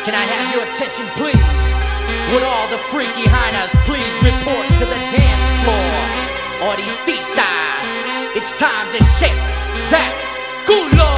Can I have your attention, please? Would all the freaky hyenas please report to the dance floor? Ahorita, it's time to shake that culo.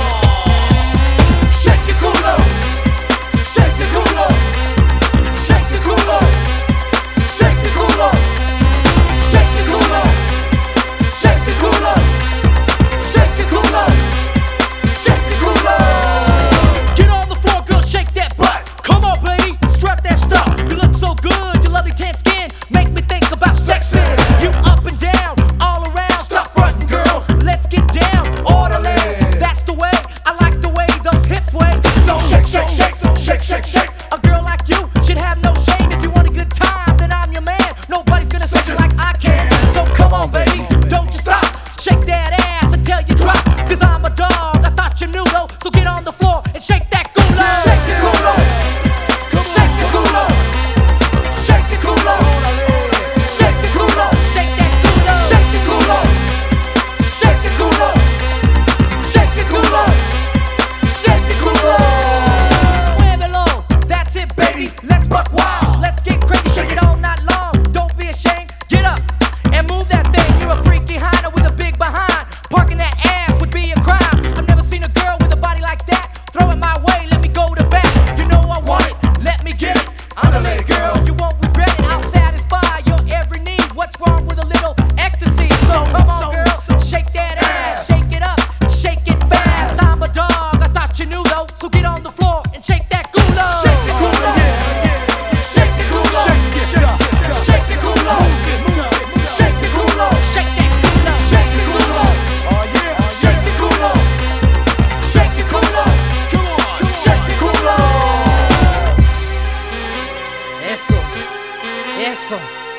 Shake your culo. Shake your culo. Shake your culo. Shake your culo. Shake your culo. Shake your culo. Shake your culo. Shake your culo. Get on the floor, girl, shake that butt. Come on, baby, strut that stuff. You look so good, your lovely tan skin make me think about sex. You up and down, all around. Stop frontin', girl. Let's get down, Orderly. that's the way. I like the way those hips sway. So shake, shake, shake, shake, shake, shake. A girl like you should have no shame. If you want a good time, then I'm your man. Nobody's gonna sex you like I can. So come on, baby, don't you stop. Shake that ass until you drop. Cause I'm a dog, I thought you knew though. So get on the floor and shake that culo. Shake your culo. Shake your culo. Shake your culo. Shake your culo. Shake that culo. Shake your culo. Shake your culo. Shake your culo. Shake your culo. Muévelo, that's it, baby. Let's buck wild. Let's get crazy, shake it all night long. Don't be ashamed, get up and move that thing. You're a freaky hyena with a big behind. Parking that ass would be a crime. I've never seen a girl with a body like that. Throw it my way, let me go to back. You know I want it, let me get it. I'm the late girl. You won't regret it, I'll satisfy your every need. What's wrong with a little ecstasy? So come on, girl, shake that ass, shake it up, shake it fast. I'm a dog, I thought you knew though. So get on the floor and shake that culo. Shake your culo. Shake your culo. Shake your culo. Shake your culo. Shake your culo. Shake that culo. Shake your culo. Shake your culo. Shake your culo. Shake your culo. Eso, eso.